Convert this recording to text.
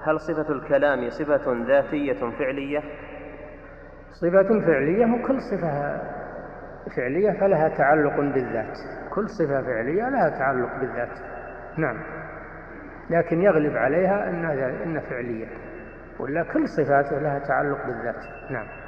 هل صفة الكلام صفة ذاتية فعلية؟ صفة فعلية، وكل صفة فعلية فلها تعلق بالذات، كل صفة فعلية لها تعلق بالذات. نعم، لكن يغلب عليها إن فعلية، ولا كل صفاته لها تعلق بالذات. نعم.